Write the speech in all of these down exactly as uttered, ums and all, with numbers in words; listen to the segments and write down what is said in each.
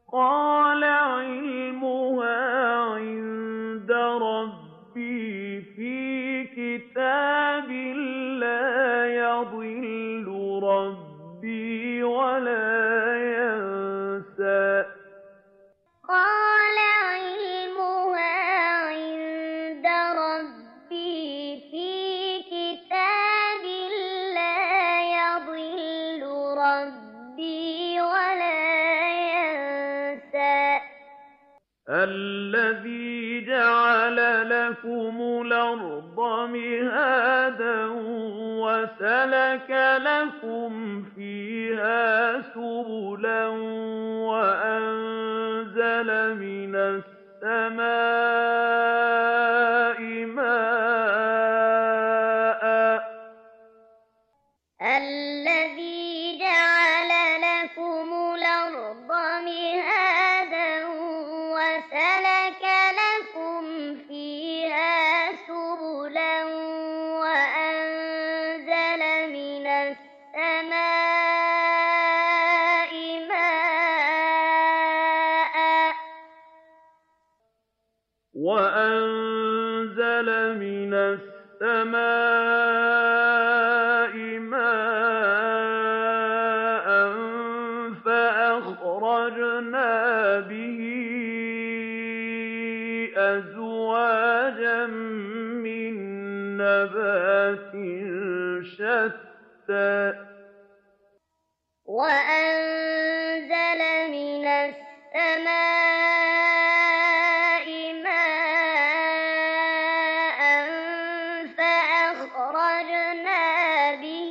قَالَ عِلْمُهَا عِندَ رَبِّي فِي كِتَابٍ ۖ لَّا يَضِلُّ رَبِّي وَلَا يَنسَى قَالَ عِلْمُهَا عِندَ رَبِّي فِي كِتَابٍ ۖ لَّا يَضِلُّ رَبِّي وَلَا يَنسَى الَّذِي جَعَلَ لَكُمُ الْأَرْضَ مِهَادًا وَسَلَكَ لَكُمْ فِيهَا سُبُلًا وَأَنزَلَ مِنَ السَّمَاءِ مَاءً ۖ الَّذِي جَعَلَ لَكُمُ الْأَرْضَ مِهَادًا وَسَلَكَ لَكُمْ فِيهَا سُبُلًا وَأَنزَلَ مِنَ السَّمَاءِ مَاءً ۖ وَأَنزَلَ مِنَ السَّمَاءِ مَاءً فَأَخْرَجْنَا بِهِ أَزْوَاجًا مِّن نَّبَاتٍ شَتَّىٰ وَأَنزَلَ مِنَ السَّمَاءِ مَاءً فَأَخْرَجْنَا بِهِ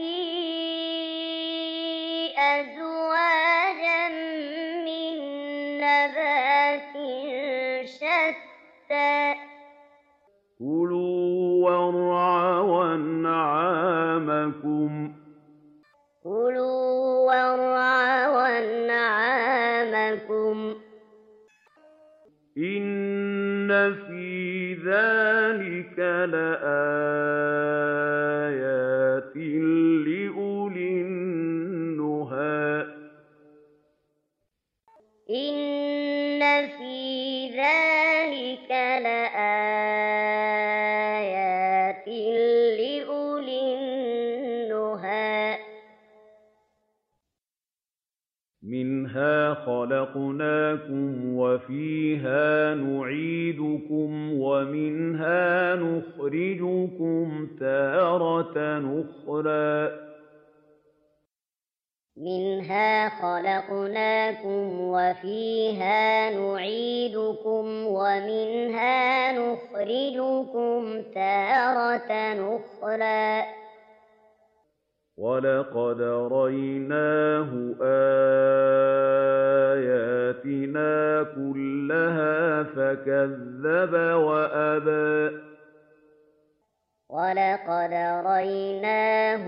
أَزْوَاجًا مِّن نَّبَاتٍ شَتَّىٰ كُلُوا وَارْعَوْا أَنْعَامَكُمْ كُلُوا وَارْعَوْا أَنْعَامَكُمْ ۗ إِنَّ فِي ذَٰلِكَ لَآيَاتٍ لِّأُولِي النُّهَىٰ إِنَّ فِي ذَٰلِكَ لَآيَاتٍ لِّأُولِي النُّهَىٰ مِنْهَا خَلَقْنَاكُمْ وَفِيهَا نُعِيدُكُمْ وَمِنْهَا نُخْرِجُكُمْ تَارَةً أُخْرَىٰ مِنْهَا خَلَقْنَاكُمْ وَفِيهَا نُعِيدُكُمْ وَمِنْهَا نُخْرِجُكُمْ تَارَةً أُخْرَىٰ وَلَقَدْ أَرَيْنَاهُ آيَاتِنَا كُلَّهَا فَكَذَّبَ وَأَبَىٰ وَلَقَدْ أَرَيْنَاهُ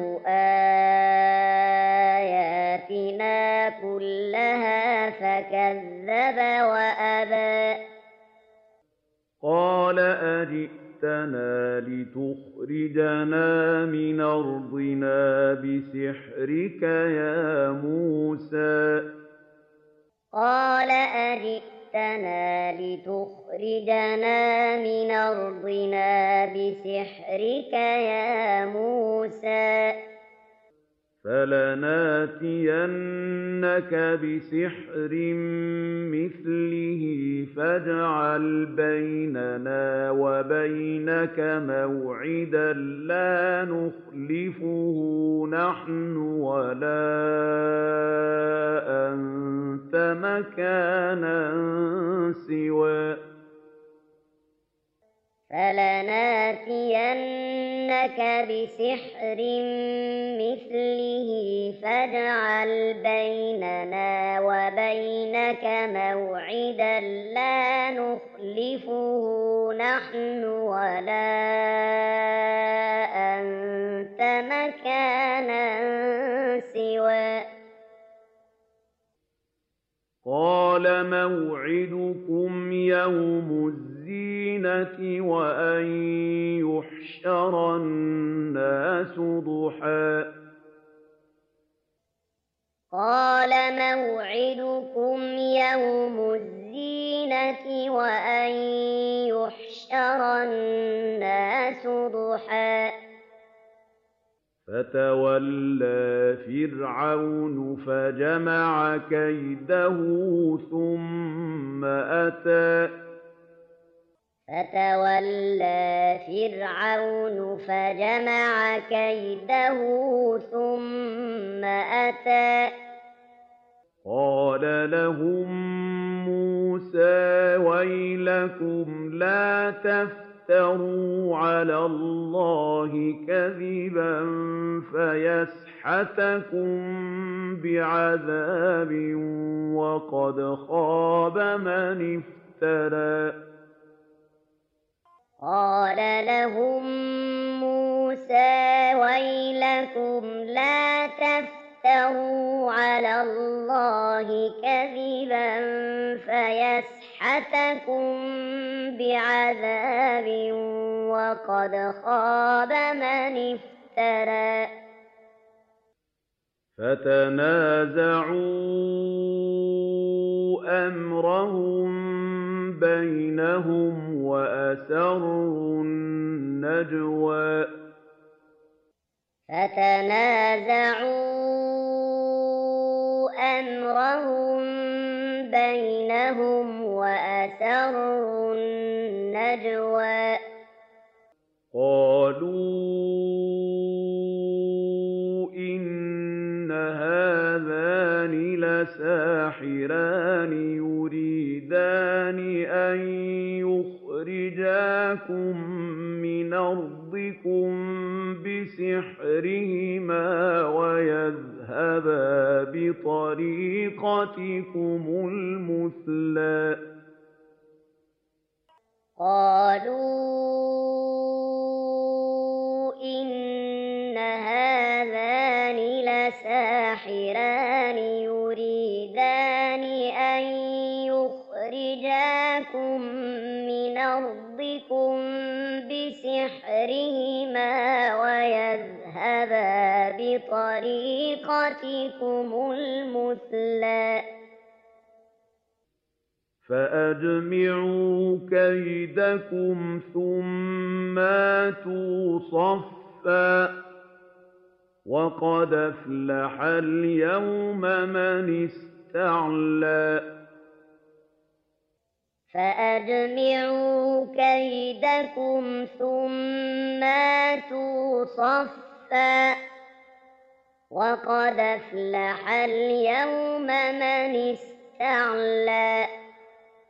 آيَاتِنَا كُلَّهَا فَكَذَّبَ وَأَبَىٰ قَالَ أَجِئْتَنَا لِتُخْرِجَنَا مِنْ أَرْضِنَا بِسِحْرِكَ يَا مُوسَىٰ قَالَ أَجِئْتَنَا لِتُخْرِجَنَا مِنْ أَرْضِنَا بِسِحْرِكَ يَا مُوسَىٰ فَلَنَأْتِيَنَّكَ بِسِحْرٍ مِّثْلِهِ فَاجْعَلْ بَيْنَنَا وَبَيْنَكَ مَوْعِدًا لَّا نُخْلِفُهُ نَحْنُ وَلَا أَنتَ مَكَانًا سُوًى فَلَنَأْتِيَنَّكَ بِسِحْرٍ مِّثْلِهِ فَاجْعَلْ بَيْنَنَا وَبَيْنَكَ مَوْعِدًا لَّا نُخْلِفُهُ نَحْنُ وَلَا أَنتَ مَكَانًا سُوًى قَالَ مَوْعِدُكُمْ يَوْمُ الزِّينَةِ وَأَن يُحْشَرَ النَّاسُ ضُحًى قال موعدكم يوم الزينة وأن يحشر الناس ضحى فتولى فرعون فجمع كيده ثم أتى فتولى فرعون فجمع كيده ثم أتى قال لهم موسى ويلكم لا تفتروا على الله كذبا فيسحتكم بعذاب وقد خاب من افترى قال لهم موسى ويلكم لا تفتروا على الله كذبا فيسحتكم بعذاب وقد خاب من افترى فتنازعوا أمرهم بينهم وأسروا النجوى فتنازعوا أمرهم بينهم وأسروا النجوى قالوا إن هذان لساحران يريدان أن يخرجاكم من أرضكم بسحرهما ويذهبا بطريقتكم المثلى قالوا إن هذان لساحران يريدان أن يخرجاكم من أرضكم بسحرهما ويذهبا بطريقتكم المثلى فأجمعوا كيدكم ثم آتوا صفا وقد أفلح اليوم من استعلى فأجمعوا كيدكم ثم آتوا صفا وقد أفلح اليوم من استعلى